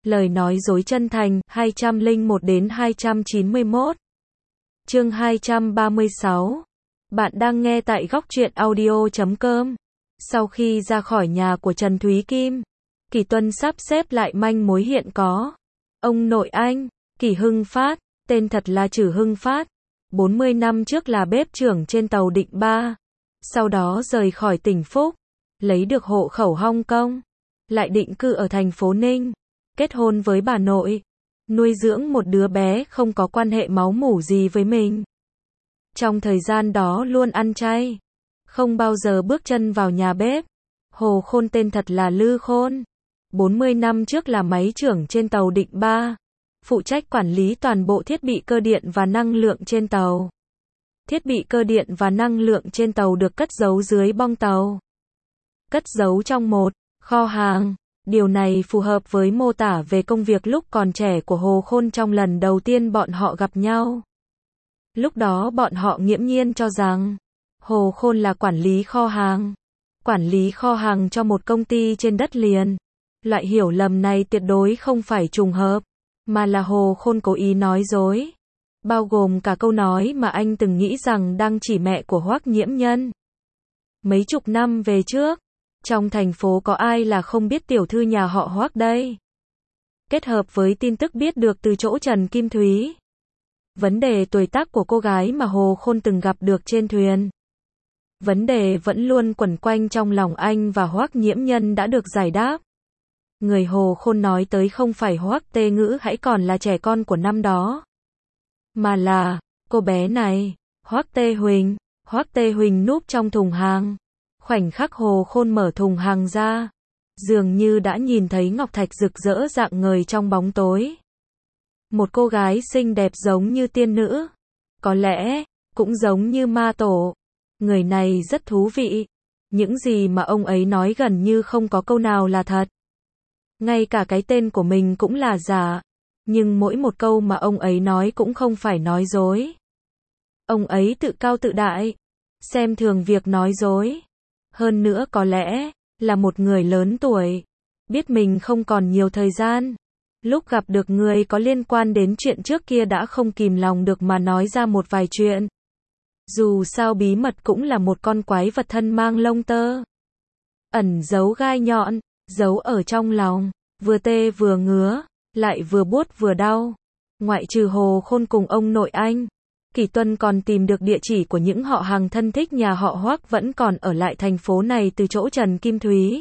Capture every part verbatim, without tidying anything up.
Lời nói dối chân thành, hai trăm lẻ một đến hai trăm chín mươi mốt. Chương hai trăm ba mươi sáu. Bạn đang nghe tại góc truyện audio chấm com. Sau khi ra khỏi nhà của Trần Thúy Kim, Kỷ Tuân sắp xếp lại manh mối hiện có. Ông nội anh, Kỷ Hưng Phát, tên thật là Trử Hưng Phát, bốn mươi năm trước là bếp trưởng trên tàu Định Ba, sau đó rời khỏi tỉnh Phúc, lấy được hộ khẩu Hong Kong, lại định cư ở thành phố Ninh, kết hôn với bà nội, nuôi dưỡng một đứa bé không có quan hệ máu mủ gì với mình. Trong thời gian đó luôn ăn chay, không bao giờ bước chân vào nhà bếp. Hồ Khôn tên thật là Lư Khôn, bốn mươi năm trước là máy trưởng trên tàu Định Ba, phụ trách quản lý toàn bộ thiết bị cơ điện và năng lượng trên tàu. Thiết bị cơ điện và năng lượng trên tàu được cất giấu dưới bong tàu, cất giấu trong một kho hàng. Điều này phù hợp với mô tả về công việc lúc còn trẻ của Hồ Khôn trong lần đầu tiên bọn họ gặp nhau. Lúc đó bọn họ nghiễm nhiên cho rằng Hồ Khôn là quản lý kho hàng, quản lý kho hàng cho một công ty trên đất liền. Loại hiểu lầm này tuyệt đối không phải trùng hợp, mà là Hồ Khôn cố ý nói dối, bao gồm cả câu nói mà anh từng nghĩ rằng đang chỉ mẹ của Hoắc Nhiễm Nhân. Mấy chục năm về trước, trong thành phố có ai là không biết tiểu thư nhà họ Hoắc đây? Kết hợp với tin tức biết được từ chỗ Trần Kim Thúy, vấn đề tuổi tác của cô gái mà Hồ Khôn từng gặp được trên thuyền, vấn đề vẫn luôn quẩn quanh trong lòng anh và Hoắc Nhiễm Nhân đã được giải đáp. Người Hồ Khôn nói tới không phải Hoắc Tê Ngữ hãy còn là trẻ con của năm đó, mà là cô bé này, Hoắc Tê Huỳnh. Hoắc Tê Huỳnh núp trong thùng hàng. Khoảnh khắc Hồ Khôn mở thùng hàng ra, dường như đã nhìn thấy ngọc thạch rực rỡ rạng ngời trong bóng tối. Một cô gái xinh đẹp giống như tiên nữ, có lẽ cũng giống như ma tổ. Người này rất thú vị. Những gì mà ông ấy nói gần như không có câu nào là thật. Ngay cả cái tên của mình cũng là giả. Nhưng mỗi một câu mà ông ấy nói cũng không phải nói dối. Ông ấy tự cao tự đại, xem thường việc nói dối. Hơn nữa có lẽ là một người lớn tuổi, biết mình không còn nhiều thời gian. Lúc gặp được người có liên quan đến chuyện trước kia đã không kìm lòng được mà nói ra một vài chuyện. Dù sao bí mật cũng là một con quái vật thân mang lông tơ, ẩn giấu gai nhọn, giấu ở trong lòng, vừa tê vừa ngứa, lại vừa buốt vừa đau. Ngoại trừ Hồ Khôn cùng ông nội anh, Kỷ Tuân còn tìm được địa chỉ của những họ hàng thân thích nhà họ Hoắc vẫn còn ở lại thành phố này từ chỗ Trần Kim Thúy.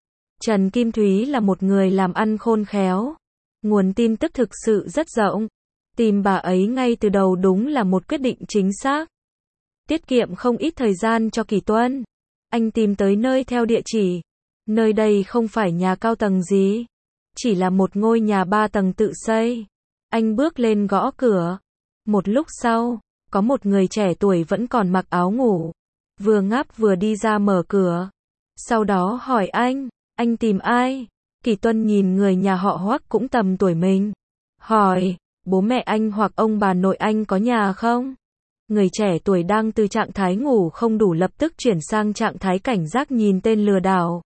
Trần Kim Thúy là một người làm ăn khôn khéo, nguồn tin tức thực sự rất rộng. Tìm bà ấy ngay từ đầu đúng là một quyết định chính xác, tiết kiệm không ít thời gian cho Kỷ Tuân. Anh tìm tới nơi theo địa chỉ. Nơi đây không phải nhà cao tầng gì, chỉ là một ngôi nhà ba tầng tự xây. Anh bước lên gõ cửa. Một lúc sau, có một người trẻ tuổi vẫn còn mặc áo ngủ, vừa ngáp vừa đi ra mở cửa. Sau đó hỏi anh, anh tìm ai? Kỷ Tuân nhìn người nhà họ Hoắc cũng tầm tuổi mình, hỏi, bố mẹ anh hoặc ông bà nội anh có nhà không? Người trẻ tuổi đang từ trạng thái ngủ không đủ lập tức chuyển sang trạng thái cảnh giác nhìn tên lừa đảo.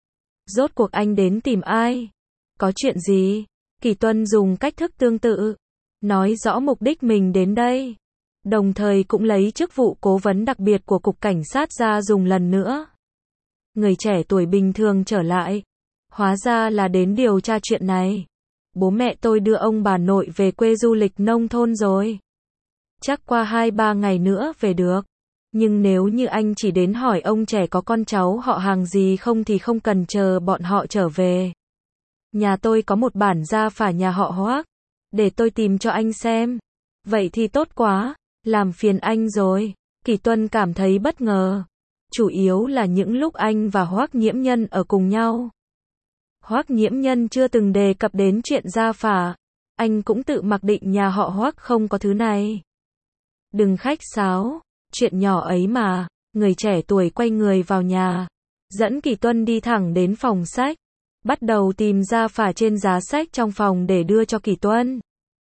Rốt cuộc anh đến tìm ai? Có chuyện gì? Kỷ Tuân dùng cách thức tương tự, nói rõ mục đích mình đến đây, đồng thời cũng lấy chức vụ cố vấn đặc biệt của Cục Cảnh sát ra dùng lần nữa. Người trẻ tuổi bình thường trở lại, hóa ra là đến điều tra chuyện này. Bố mẹ tôi đưa ông bà nội về quê du lịch nông thôn rồi, chắc qua hai ba ngày nữa về được. Nhưng nếu như anh chỉ đến hỏi ông trẻ có con cháu họ hàng gì không thì không cần chờ bọn họ trở về. Nhà tôi có một bản gia phả nhà họ Hoắc, để tôi tìm cho anh xem. Vậy thì tốt quá, làm phiền anh rồi. Kỷ Tuân cảm thấy bất ngờ, chủ yếu là những lúc anh và Hoắc Nhiễm Nhân ở cùng nhau. Hoắc Nhiễm Nhân chưa từng đề cập đến chuyện gia phả, anh cũng tự mặc định nhà họ Hoắc không có thứ này. Đừng khách sáo, chuyện nhỏ ấy mà. Người trẻ tuổi quay người vào nhà, dẫn Kỷ Tuân đi thẳng đến phòng sách, bắt đầu tìm gia phả trên giá sách trong phòng để đưa cho Kỷ Tuân.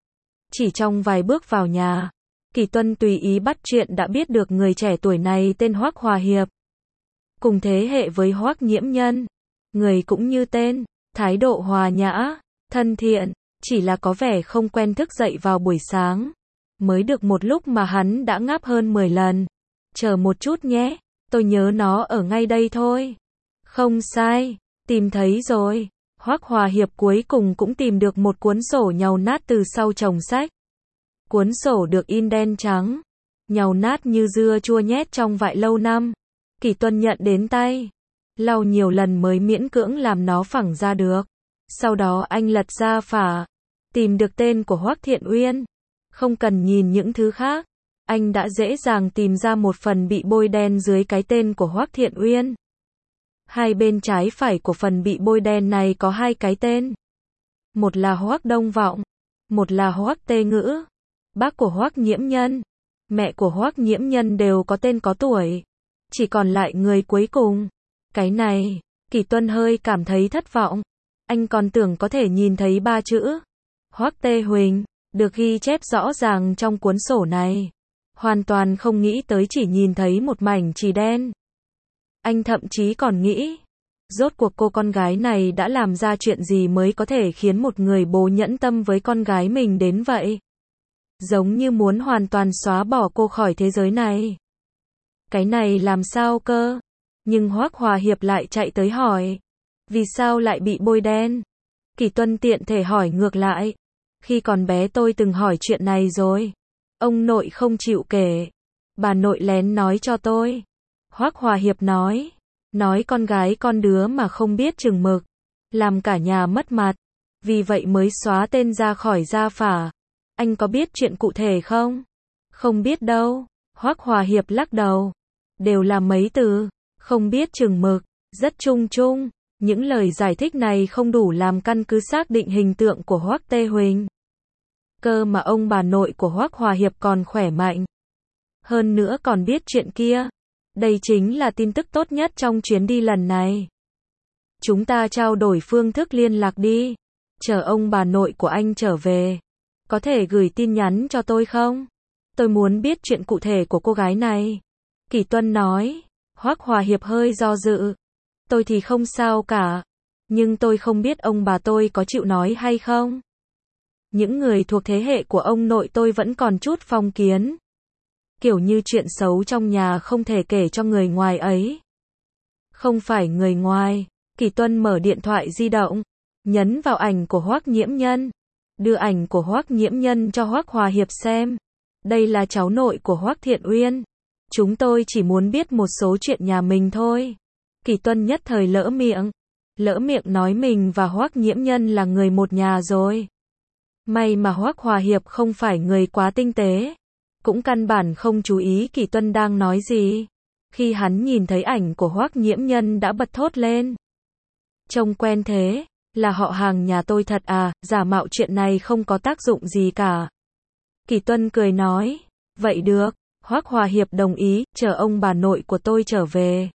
Chỉ trong vài bước vào nhà, Kỷ Tuân tùy ý bắt chuyện đã biết được người trẻ tuổi này tên Hoắc Hòa Hiệp, cùng thế hệ với Hoắc Nhiễm Nhân, người cũng như tên, thái độ hòa nhã, thân thiện, chỉ là có vẻ không quen thức dậy vào buổi sáng. Mới được một lúc mà hắn đã ngáp hơn mười lần. Chờ một chút nhé, tôi nhớ nó ở ngay đây thôi. Không sai, tìm thấy rồi. Hoắc Hòa Hiệp cuối cùng cũng tìm được một cuốn sổ nhàu nát từ sau chồng sách. Cuốn sổ được in đen trắng, nhàu nát như dưa chua nhét trong vại lâu năm. Kỷ Tuân nhận đến tay, lau nhiều lần mới miễn cưỡng làm nó phẳng ra được. Sau đó anh lật ra phả, tìm được tên của Hoắc Thiện Uyên. Không cần nhìn những thứ khác, anh đã dễ dàng tìm ra một phần bị bôi đen dưới cái tên của Hoắc Thiện Uyên. Hai bên trái phải của phần bị bôi đen này có hai cái tên. Một là Hoắc Đông Vọng, một là Hoắc Tê Ngữ. Bác của Hoắc Nhiễm Nhân, mẹ của Hoắc Nhiễm Nhân đều có tên có tuổi. Chỉ còn lại người cuối cùng. Cái này, Kỷ Tuân hơi cảm thấy thất vọng. Anh còn tưởng có thể nhìn thấy ba chữ Hoắc Tê Huỳnh được ghi chép rõ ràng trong cuốn sổ này. Hoàn toàn không nghĩ tới chỉ nhìn thấy một mảnh chì đen. Anh thậm chí còn nghĩ, rốt cuộc cô con gái này đã làm ra chuyện gì mới có thể khiến một người bố nhẫn tâm với con gái mình đến vậy. Giống như muốn hoàn toàn xóa bỏ cô khỏi thế giới này. Cái này làm sao cơ? Nhưng Hoắc Hòa Hiệp lại chạy tới hỏi, vì sao lại bị bôi đen? Kỷ Tuân tiện thể hỏi ngược lại, khi còn bé tôi từng hỏi chuyện này rồi. Ông nội không chịu kể. Bà nội lén nói cho tôi. Hoắc Hòa Hiệp nói, nói con gái con đứa mà không biết chừng mực, làm cả nhà mất mặt, vì vậy mới xóa tên ra khỏi gia phả. Anh có biết chuyện cụ thể không? Không biết đâu. Hoắc Hòa Hiệp lắc đầu. Đều là mấy từ, không biết chừng mực, rất chung chung. Những lời giải thích này không đủ làm căn cứ xác định hình tượng của Hoắc Tê Huỳnh. Cơ mà ông bà nội của Hoắc Hòa Hiệp còn khỏe mạnh. Hơn nữa còn biết chuyện kia. Đây chính là tin tức tốt nhất trong chuyến đi lần này. Chúng ta trao đổi phương thức liên lạc đi. Chờ ông bà nội của anh trở về. Có thể gửi tin nhắn cho tôi không? Tôi muốn biết chuyện cụ thể của cô gái này. Kỷ Tuân nói. Hoắc Hòa Hiệp hơi do dự. Tôi thì không sao cả. Nhưng tôi không biết ông bà tôi có chịu nói hay không. Những người thuộc thế hệ của ông nội tôi vẫn còn chút phong kiến. Kiểu như chuyện xấu trong nhà không thể kể cho người ngoài ấy. Không phải người ngoài. Kỷ Tuân mở điện thoại di động, nhấn vào ảnh của Hoắc Nhiễm Nhân, đưa ảnh của Hoắc Nhiễm Nhân cho Hoắc Hòa Hiệp xem. Đây là cháu nội của Hoắc Thiện Uyên. Chúng tôi chỉ muốn biết một số chuyện nhà mình thôi. Kỷ Tuân nhất thời lỡ miệng. Lỡ miệng nói mình và Hoắc Nhiễm Nhân là người một nhà rồi. May mà Hoắc Hòa Hiệp không phải người quá tinh tế. Cũng căn bản không chú ý Kỷ Tuân đang nói gì. Khi hắn nhìn thấy ảnh của Hoắc Nhiễm Nhân đã bật thốt lên. Trông quen thế, là họ hàng nhà tôi thật à, giả mạo chuyện này không có tác dụng gì cả. Kỷ Tuân cười nói, vậy được, Hoắc Hòa Hiệp đồng ý, chờ ông bà nội của tôi trở về.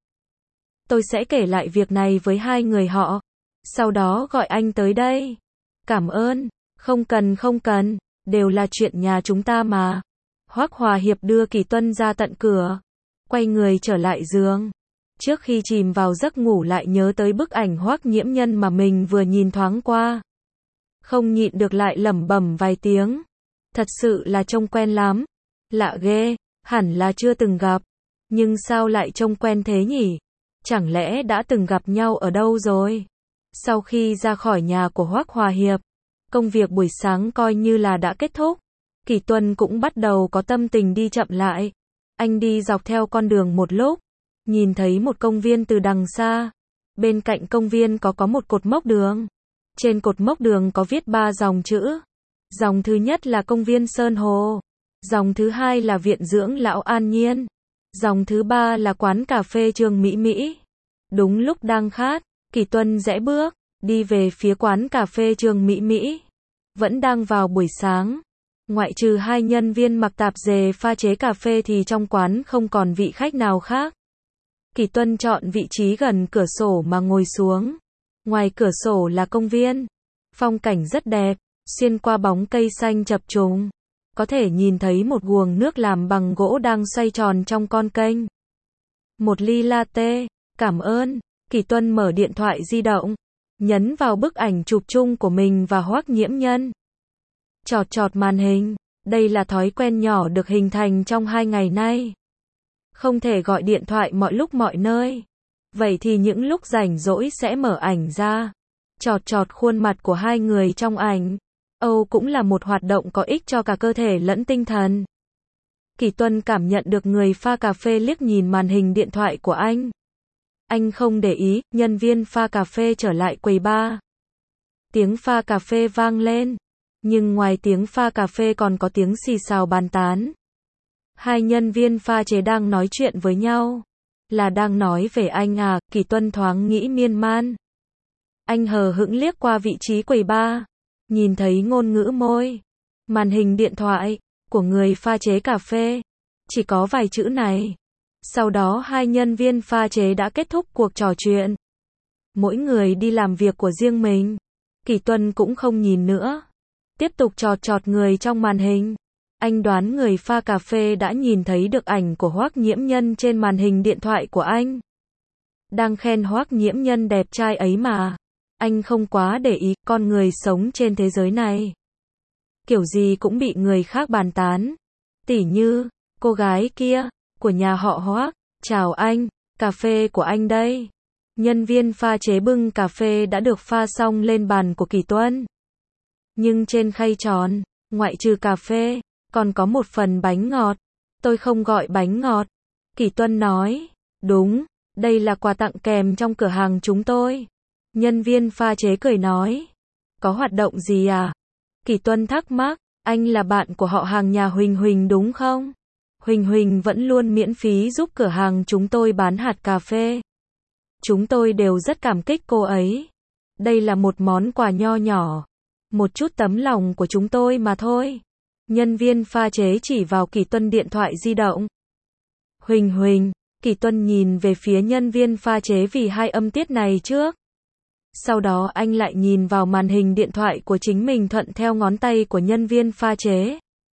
Tôi sẽ kể lại việc này với hai người họ, sau đó gọi anh tới đây. Cảm ơn, không cần không cần, đều là chuyện nhà chúng ta mà. Hoắc Hòa Hiệp đưa Kỷ Tuân ra tận cửa, quay người trở lại giường. Trước khi chìm vào giấc ngủ lại nhớ tới bức ảnh Hoắc Nhiễm Nhân mà mình vừa nhìn thoáng qua. Không nhịn được lại lẩm bẩm vài tiếng. Thật sự là trông quen lắm. Lạ ghê, hẳn là chưa từng gặp. Nhưng sao lại trông quen thế nhỉ? Chẳng lẽ đã từng gặp nhau ở đâu rồi? Sau khi ra khỏi nhà của Hoắc Hòa Hiệp, công việc buổi sáng coi như là đã kết thúc. Kỷ Tuân cũng bắt đầu có tâm tình đi chậm lại. Anh đi dọc theo con đường một lúc, nhìn thấy một công viên từ đằng xa. Bên cạnh công viên có có một cột mốc đường. Trên cột mốc đường có viết ba dòng chữ. Dòng thứ nhất là công viên Sơn Hồ. Dòng thứ hai là viện dưỡng lão An Nhiên. Dòng thứ ba là quán cà phê Trường Mỹ Mỹ. Đúng lúc đang khát, Kỷ Tuân rẽ bước, đi về phía quán cà phê Trường Mỹ Mỹ. Vẫn đang vào buổi sáng. Ngoại trừ hai nhân viên mặc tạp dề pha chế cà phê thì trong quán không còn vị khách nào khác. Kỷ Tuân chọn vị trí gần cửa sổ mà ngồi xuống. Ngoài cửa sổ là công viên. Phong cảnh rất đẹp, xuyên qua bóng cây xanh chập trùng. Có thể nhìn thấy một guồng nước làm bằng gỗ đang xoay tròn trong con kênh. Một ly latte, cảm ơn. Kỷ Tuân mở điện thoại di động, nhấn vào bức ảnh chụp chung của mình và Hoắc Nhiễm Nhân. Chọt chọt màn hình, đây là thói quen nhỏ được hình thành trong hai ngày nay. Không thể gọi điện thoại mọi lúc mọi nơi. Vậy thì những lúc rảnh rỗi sẽ mở ảnh ra, chọt chọt khuôn mặt của hai người trong ảnh. Âu cũng là một hoạt động có ích cho cả cơ thể lẫn tinh thần. Kỳ Tuân cảm nhận được người pha cà phê liếc nhìn màn hình điện thoại của anh. Anh không để ý, nhân viên pha cà phê trở lại quầy bar. Tiếng pha cà phê vang lên, nhưng ngoài tiếng pha cà phê còn có tiếng xì xào bàn tán. Hai nhân viên pha chế đang nói chuyện với nhau. Là đang nói về anh à, Kỳ Tuân thoáng nghĩ miên man. Anh hờ hững liếc qua vị trí quầy bar, nhìn thấy ngôn ngữ môi, màn hình điện thoại của người pha chế cà phê, chỉ có vài chữ này. Sau đó hai nhân viên pha chế đã kết thúc cuộc trò chuyện. Mỗi người đi làm việc của riêng mình. Kỳ Tuân cũng không nhìn nữa, tiếp tục chọt chọt người trong màn hình. Anh đoán người pha cà phê đã nhìn thấy được ảnh của Hoắc Nhiễm Nhân trên màn hình điện thoại của anh. Đang khen Hoắc Nhiễm Nhân đẹp trai ấy mà. Anh không quá để ý, con người sống trên thế giới này, kiểu gì cũng bị người khác bàn tán. Tỉ như, cô gái kia, của nhà họ Hoắc, chào anh, cà phê của anh đây. Nhân viên pha chế bưng cà phê đã được pha xong lên bàn của Kỳ Tuân. Nhưng trên khay tròn, ngoại trừ cà phê, còn có một phần bánh ngọt. Tôi không gọi bánh ngọt. Kỳ Tuân nói, đúng, đây là quà tặng kèm trong cửa hàng chúng tôi. Nhân viên pha chế cười nói, có hoạt động gì à? Kỳ Tuân thắc mắc, anh là bạn của họ hàng nhà Huỳnh Huỳnh đúng không? Huỳnh Huỳnh vẫn luôn miễn phí giúp cửa hàng chúng tôi bán hạt cà phê. Chúng tôi đều rất cảm kích cô ấy. Đây là một món quà nho nhỏ, một chút tấm lòng của chúng tôi mà thôi. Nhân viên pha chế chỉ vào Kỳ Tuân điện thoại di động. Huỳnh Huỳnh, Kỳ Tuân nhìn về phía nhân viên pha chế vì hai âm tiết này trước. Sau đó anh lại nhìn vào màn hình điện thoại của chính mình thuận theo ngón tay của nhân viên pha chế.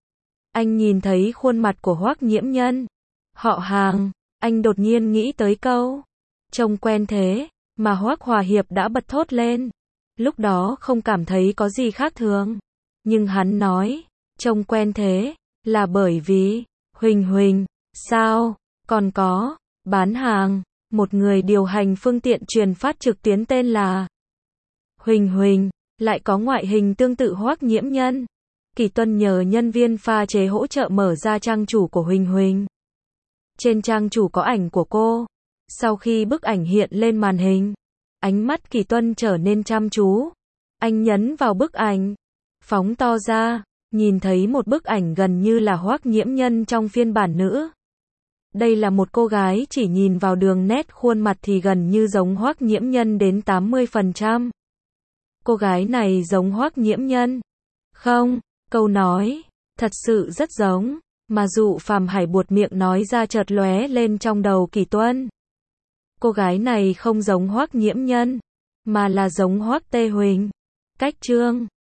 Anh nhìn thấy khuôn mặt của Hoắc Nhiễm Nhân. Họ hàng, anh đột nhiên nghĩ tới câu, trông quen thế, mà Hoắc Hòa Hiệp đã bật thốt lên. Lúc đó không cảm thấy có gì khác thường. Nhưng hắn nói, trông quen thế, là bởi vì, Huỳnh Huỳnh, sao, còn có, bán hàng, một người điều hành phương tiện truyền phát trực tuyến tên là Huỳnh Huỳnh, lại có ngoại hình tương tự Hoắc Nhiễm Nhân. Kỳ Tuân nhờ nhân viên pha chế hỗ trợ mở ra trang chủ của Huỳnh Huỳnh. Trên trang chủ có ảnh của cô. Sau khi bức ảnh hiện lên màn hình, ánh mắt Kỳ Tuân trở nên chăm chú. Anh nhấn vào bức ảnh, phóng to ra, nhìn thấy một bức ảnh gần như là Hoắc Nhiễm Nhân trong phiên bản nữ. Đây là một cô gái chỉ nhìn vào đường nét khuôn mặt thì gần như giống Hoắc Nhiễm Nhân đến tám mươi phần trăm. Cô gái này giống Hoắc Nhiễm Nhân. Không, câu nói, thật sự rất giống, mà Dụ Phàm Hải buột miệng nói ra chợt lóe lên trong đầu Kỳ Tuân. Cô gái này không giống Hoắc Nhiễm Nhân, mà là giống Hoắc Tê Huỳnh. Cách Trương